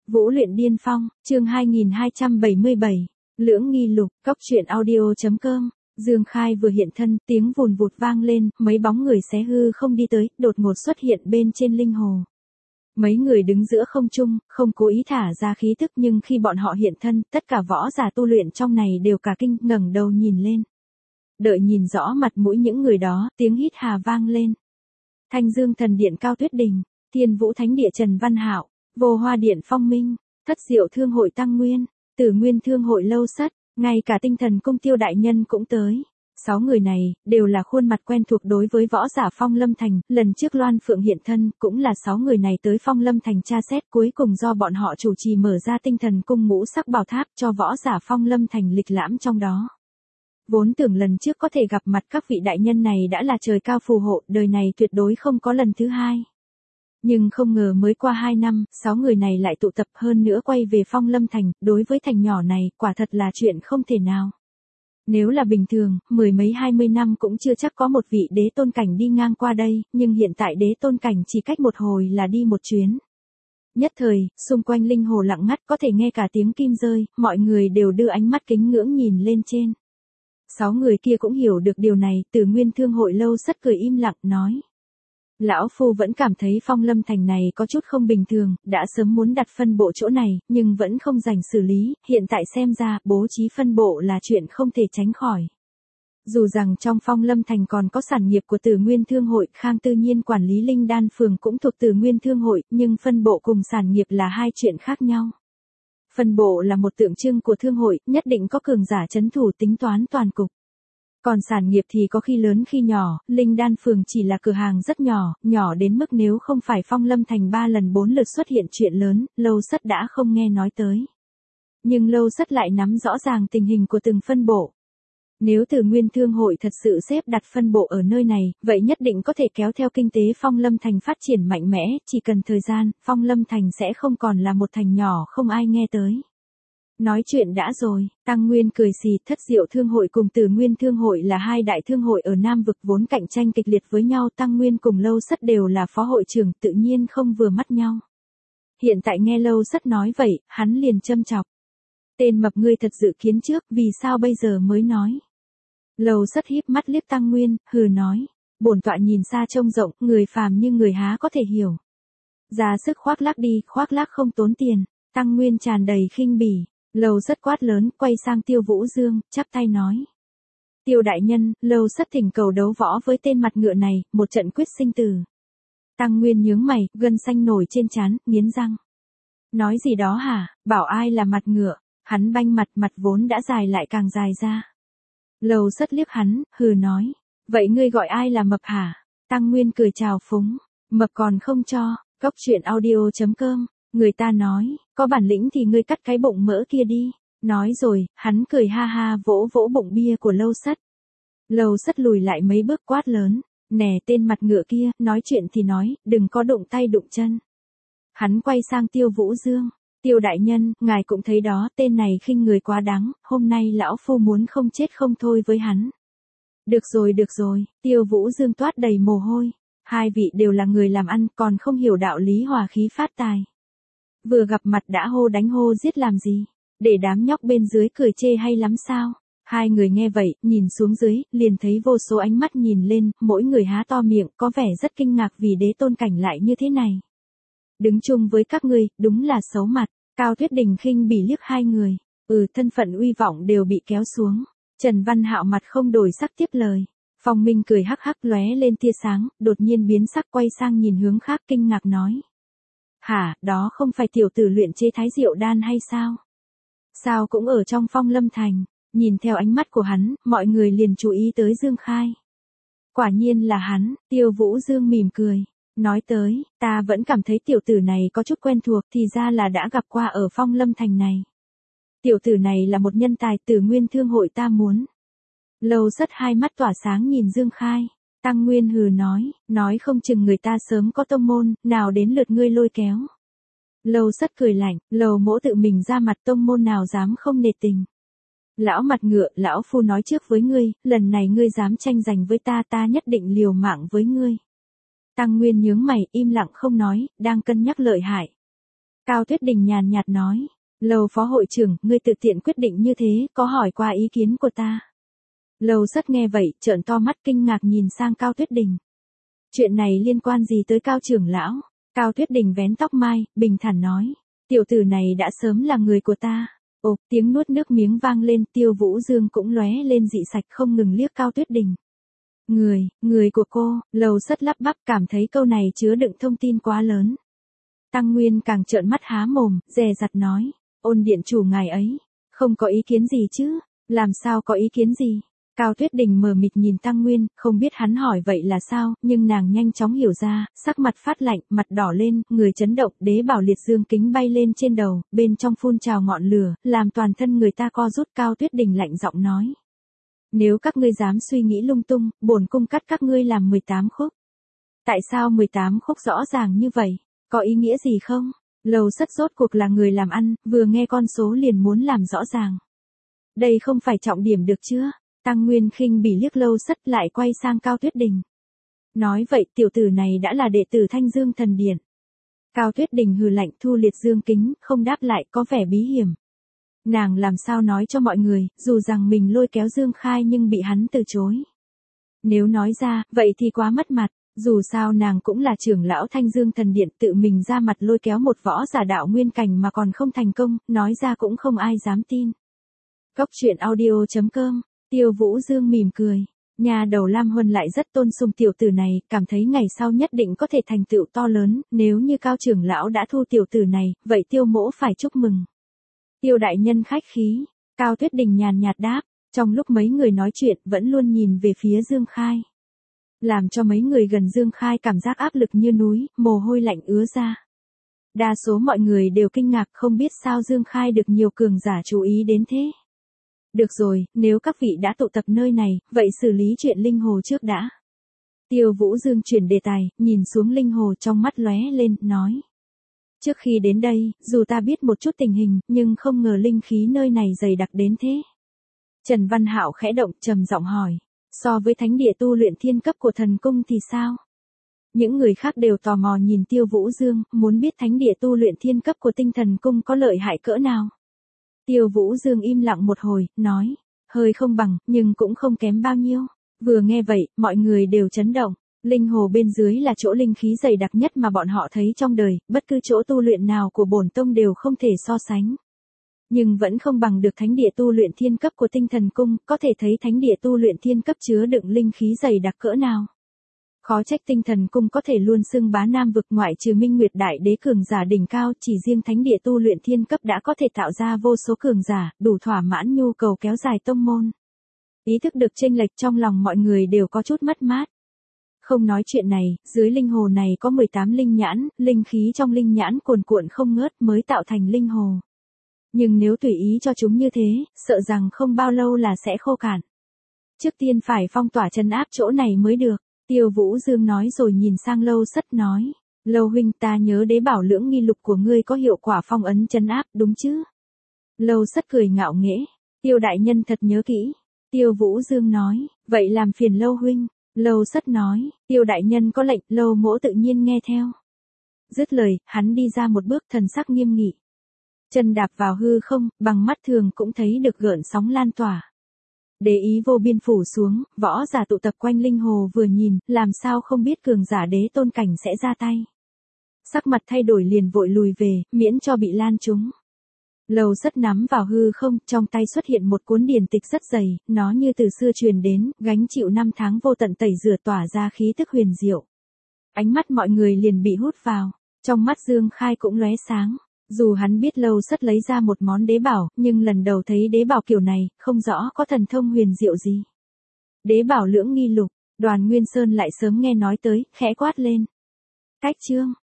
Vũ luyện điên phong, chương 2277, Lưỡng nghi lục, cóc truyện audio.com. Dương Khai vừa hiện thân, tiếng vùn vụt vang lên, mấy bóng người xé hư không đi tới, đột ngột xuất hiện bên trên linh hồ. Mấy người đứng giữa không trung, không cố ý thả ra khí tức, nhưng khi bọn họ hiện thân, tất cả võ giả tu luyện trong này đều cả kinh, ngẩng đầu nhìn lên. Đợi nhìn rõ mặt mũi những người đó, tiếng hít hà vang lên. Thanh Dương Thần Điện Cao Tuyết Đình, Thiên Vũ Thánh Địa Trần Văn Hạo, Vô Hoa Điện Phong Minh, Thất Diệu Thương Hội Tăng Nguyên, Tử Nguyên Thương Hội Lâu Sắt, ngay cả Tinh Thần Cung Tiêu đại nhân cũng tới. 6 người này đều là khuôn mặt quen thuộc đối với võ giả Phong Lâm Thành, lần trước Loan Phượng hiện thân cũng là 6 người này tới Phong Lâm Thành tra xét, cuối cùng do bọn họ chủ trì mở ra Tinh Thần Cung ngũ sắc bảo tháp cho võ giả Phong Lâm Thành lịch lãm trong đó. Vốn tưởng lần trước có thể gặp mặt các vị đại nhân này đã là trời cao phù hộ, đời này tuyệt đối không có lần thứ hai. Nhưng không ngờ mới qua 2 năm, 6 người này lại tụ tập, hơn nữa quay về Phong Lâm Thành, đối với thành nhỏ này, quả thật là chuyện không thể nào. Nếu là bình thường, 10 mấy 20 năm cũng chưa chắc có một vị đế tôn cảnh đi ngang qua đây, nhưng hiện tại đế tôn cảnh chỉ cách một hồi là đi một chuyến. Nhất thời, xung quanh linh hồ lặng ngắt, có thể nghe cả tiếng kim rơi, mọi người đều đưa ánh mắt kính ngưỡng nhìn lên trên. 6 người kia cũng hiểu được điều này, Tử Nguyên Thương Hội Lâu Sắt cười im lặng, nói. Lão Phu vẫn cảm thấy Phong Lâm Thành này có chút không bình thường, đã sớm muốn đặt phân bộ chỗ này, nhưng vẫn không dành xử lý, hiện tại xem ra bố trí phân bộ là chuyện không thể tránh khỏi. Dù rằng trong Phong Lâm Thành còn có sản nghiệp của Tử Nguyên Thương Hội, Khang Tư Nhiên quản lý Linh Đan Phường cũng thuộc Tử Nguyên Thương Hội, nhưng phân bộ cùng sản nghiệp là hai chuyện khác nhau. Phân bộ là một tượng trưng của thương hội, nhất định có cường giả trấn thủ tính toán toàn cục. Còn sản nghiệp thì có khi lớn khi nhỏ, Linh Đan Phường chỉ là cửa hàng rất nhỏ, nhỏ đến mức nếu không phải Phong Lâm Thành 3 lần 4 lượt xuất hiện chuyện lớn, Lâu Sắt đã không nghe nói tới. Nhưng Lâu Sắt lại nắm rõ ràng tình hình của từng phân bộ. Nếu Tử Nguyên Thương Hội thật sự xếp đặt phân bộ ở nơi này, vậy nhất định có thể kéo theo kinh tế Phong Lâm Thành phát triển mạnh mẽ, chỉ cần thời gian, Phong Lâm Thành sẽ không còn là một thành nhỏ không ai nghe tới. Nói chuyện đã rồi, Tăng Nguyên cười xì, Thất Diệu Thương Hội cùng Tử Nguyên Thương Hội là hai đại thương hội ở Nam Vực vốn cạnh tranh kịch liệt với nhau, Tăng Nguyên cùng Lâu Sắt đều là phó hội trưởng, tự nhiên không vừa mắt nhau. Hiện tại nghe Lâu Sắt nói vậy, hắn liền châm chọc. Tên mập ngươi thật dự kiến trước, vì sao bây giờ mới nói? Lâu Sắt híp mắt liếc Tăng Nguyên, hừ nói, bổn tọa nhìn xa trông rộng, người phàm như người há có thể hiểu. Ra sức khoác lác đi, khoác lác không tốn tiền. Tăng Nguyên tràn đầy khinh bỉ. Lâu Sắt quát lớn, quay sang Tiêu Vũ Dương, chắp tay nói. Tiêu đại nhân, Lâu Sắt thỉnh cầu đấu võ với tên mặt ngựa này, một trận quyết sinh tử. Tăng Nguyên nhướng mày, gân xanh nổi trên trán, nghiến răng. Nói gì đó hả, bảo ai là mặt ngựa, hắn banh mặt vốn đã dài lại càng dài ra. Lâu Sắt liếc hắn, hừ nói, vậy ngươi gọi ai là mập hả? Tăng Nguyên cười chào phúng, mập còn không cho, cóc truyện audio.com. Người ta nói, có bản lĩnh thì ngươi cắt cái bụng mỡ kia đi. Nói rồi, hắn cười ha ha vỗ vỗ bụng bia của Lâu Sắt. Lâu Sắt lùi lại mấy bước quát lớn. Nè tên mặt ngựa kia, nói chuyện thì nói, đừng có đụng tay đụng chân. Hắn quay sang Tiêu Vũ Dương. Tiêu đại nhân, ngài cũng thấy đó, tên này khinh người quá đáng, hôm nay lão phu muốn không chết không thôi với hắn. Được rồi, Tiêu Vũ Dương toát đầy mồ hôi. Hai vị đều là người làm ăn, còn không hiểu đạo lý hòa khí phát tài. Vừa gặp mặt đã hô đánh hô giết làm gì? Để đám nhóc bên dưới cười chê hay lắm sao? Hai người nghe vậy, nhìn xuống dưới, liền thấy vô số ánh mắt nhìn lên, mỗi người há to miệng, có vẻ rất kinh ngạc vì đế tôn cảnh lại như thế này. Đứng chung với các ngươi, đúng là xấu mặt. Cao Tuyết Đình khinh bỉ liếc hai người. Thân phận uy vọng đều bị kéo xuống. Trần Văn Hạo mặt không đổi sắc tiếp lời. Phong Minh cười hắc hắc lóe lên tia sáng, đột nhiên biến sắc quay sang nhìn hướng khác kinh ngạc nói. Hả, đó không phải tiểu tử luyện chế Thái Diệu Đan hay sao? Sao cũng ở trong Phong Lâm Thành? Nhìn theo ánh mắt của hắn, mọi người liền chú ý tới Dương Khai. Quả nhiên là hắn, Tiêu Vũ Dương mỉm cười. Nói tới, ta vẫn cảm thấy tiểu tử này có chút quen thuộc, thì ra là đã gặp qua ở Phong Lâm Thành này. Tiểu tử này là một nhân tài, Tử Nguyên Thương Hội ta muốn. Lâu Sắt hai mắt tỏa sáng nhìn Dương Khai. Tăng Nguyên hừ nói không chừng người ta sớm có tông môn, nào đến lượt ngươi lôi kéo. Lâu Sắt cười lạnh, Lầu mỗ tự mình ra mặt, tông môn nào dám không nể tình. Lão mặt ngựa, lão phu nói trước với ngươi, lần này ngươi dám tranh giành với ta, ta nhất định liều mạng với ngươi. Tăng Nguyên nhướng mày, im lặng không nói, đang cân nhắc lợi hại. Cao Tuyết Đình nhàn nhạt nói. Lầu phó hội trưởng, ngươi tự tiện quyết định như thế, có hỏi qua ý kiến của ta. Lầu Sất nghe vậy, trợn to mắt kinh ngạc nhìn sang Cao Tuyết Đình. Chuyện này liên quan gì tới Cao trưởng lão? Cao Tuyết Đình vén tóc mai, bình thản nói. Tiểu tử này đã sớm là người của ta. Ồ, tiếng nuốt nước miếng vang lên, Tiêu Vũ Dương cũng lóe lên dị sạch không ngừng liếc Cao Tuyết Đình. Người của cô, Lầu Sất lắp bắp cảm thấy câu này chứa đựng thông tin quá lớn. Tăng Nguyên càng trợn mắt há mồm, dè dặt nói. Ôn điện chủ ngài ấy, không có ý kiến gì chứ, làm sao có ý kiến gì? Cao Tuyết Đình mờ mịt nhìn Tăng Nguyên, không biết hắn hỏi vậy là sao, nhưng nàng nhanh chóng hiểu ra, sắc mặt phát lạnh, mặt đỏ lên, người chấn động, đế bảo liệt dương kính bay lên trên đầu, bên trong phun trào ngọn lửa, làm toàn thân người ta co rút. Cao Tuyết Đình lạnh giọng nói. Nếu các ngươi dám suy nghĩ lung tung, bổn cung cắt các ngươi làm 18 khúc. Tại sao 18 khúc rõ ràng như vậy? Có ý nghĩa gì không? Lầu Sất rốt cuộc là người làm ăn, vừa nghe con số liền muốn làm rõ ràng. Đây không phải trọng điểm được chưa? Tăng Nguyên khinh bỉ liếc Lầu Sất lại quay sang Cao Tuyết Đình. Nói vậy tiểu tử này đã là đệ tử Thanh Dương Thần Điện. Cao Tuyết Đình hừ lạnh thu liệt dương kính, không đáp lại, có vẻ bí hiểm. Nàng làm sao nói cho mọi người, dù rằng mình lôi kéo Dương Khai nhưng bị hắn từ chối. Nếu nói ra, vậy thì quá mất mặt. Dù sao nàng cũng là trưởng lão Thanh Dương Thần Điện, tự mình ra mặt lôi kéo một võ giả đạo nguyên cảnh mà còn không thành công, nói ra cũng không ai dám tin. Cốc truyện audio.com, Tiêu Vũ Dương mỉm cười. Nhà đầu Lam Huân lại rất tôn sùng tiểu tử này, cảm thấy ngày sau nhất định có thể thành tựu to lớn, nếu như Cao trưởng lão đã thu tiểu tử này, vậy Tiêu mỗ phải chúc mừng. Tiêu đại nhân khách khí, Cao Tuyết Đình nhàn nhạt đáp, trong lúc mấy người nói chuyện vẫn luôn nhìn về phía Dương Khai. Làm cho mấy người gần Dương Khai cảm giác áp lực như núi, mồ hôi lạnh ứa ra. Đa số mọi người đều kinh ngạc không biết sao Dương Khai được nhiều cường giả chú ý đến thế. Được rồi, nếu các vị đã tụ tập nơi này, vậy xử lý chuyện Linh Hồ trước đã. Tiêu Vũ Dương chuyển đề tài, nhìn xuống Linh Hồ trong mắt lóe lên, nói. Trước khi đến đây, dù ta biết một chút tình hình, nhưng không ngờ linh khí nơi này dày đặc đến thế. Trần Văn Hạo khẽ động, trầm giọng hỏi. So với thánh địa tu luyện thiên cấp của thần cung thì sao? Những người khác đều tò mò nhìn Tiêu Vũ Dương, muốn biết thánh địa tu luyện thiên cấp của tinh thần cung có lợi hại cỡ nào. Tiêu Vũ Dương im lặng một hồi, nói, hơi không bằng, nhưng cũng không kém bao nhiêu. Vừa nghe vậy, mọi người đều chấn động. Linh hồ bên dưới là chỗ linh khí dày đặc nhất mà bọn họ thấy trong đời, bất cứ chỗ tu luyện nào của bổn tông đều không thể so sánh. Nhưng vẫn không bằng được thánh địa tu luyện thiên cấp của tinh thần cung, có thể thấy thánh địa tu luyện thiên cấp chứa đựng linh khí dày đặc cỡ nào. Khó trách tinh thần cung có thể luôn xưng bá Nam vực, ngoại trừ Minh Nguyệt Đại Đế cường giả đỉnh cao, chỉ riêng thánh địa tu luyện thiên cấp đã có thể tạo ra vô số cường giả, đủ thỏa mãn nhu cầu kéo dài tông môn. Ý thức được chênh lệch trong lòng mọi người đều có chút mất mát. Không nói chuyện này, dưới linh hồ này có 18 linh nhãn, linh khí trong linh nhãn cuồn cuộn không ngớt mới tạo thành linh hồ. Nhưng nếu tùy ý cho chúng như thế, sợ rằng không bao lâu là sẽ khô cạn. Trước tiên phải phong tỏa trấn áp chỗ này mới được. Tiêu Vũ Dương nói rồi nhìn sang Lâu Sất nói. Lâu huynh, ta nhớ đế bảo lưỡng nghi lục của ngươi có hiệu quả phong ấn trấn áp, đúng chứ? Lâu Sất cười ngạo nghễ. Tiêu đại nhân thật nhớ kỹ. Tiêu Vũ Dương nói. Vậy làm phiền Lâu huynh. Lâu Sất nói. Tiêu đại nhân có lệnh, Lâu mỗ tự nhiên nghe theo. Dứt lời, hắn đi ra một bước, thần sắc nghiêm nghị. Chân đạp vào hư không, bằng mắt thường cũng thấy được gợn sóng lan tỏa. Đế ý vô biên phủ xuống, võ giả tụ tập quanh linh hồ vừa nhìn, làm sao không biết cường giả đế tôn cảnh sẽ ra tay. Sắc mặt thay đổi liền vội lùi về, miễn cho bị lan trúng. Lầu Sất nắm vào hư không, trong tay xuất hiện một cuốn điển tịch rất dày, nó như từ xưa truyền đến, gánh chịu năm tháng vô tận tẩy rửa tỏa ra khí tức huyền diệu. Ánh mắt mọi người liền bị hút vào, trong mắt Dương Khai cũng lóe sáng. Dù hắn biết Lâu Sất lấy ra một món đế bảo, nhưng lần đầu thấy đế bảo kiểu này, không rõ có thần thông huyền diệu gì. Đế bảo lưỡng nghi lục, Đoàn Nguyên Sơn lại sớm nghe nói tới, khẽ quát lên. Cách chương.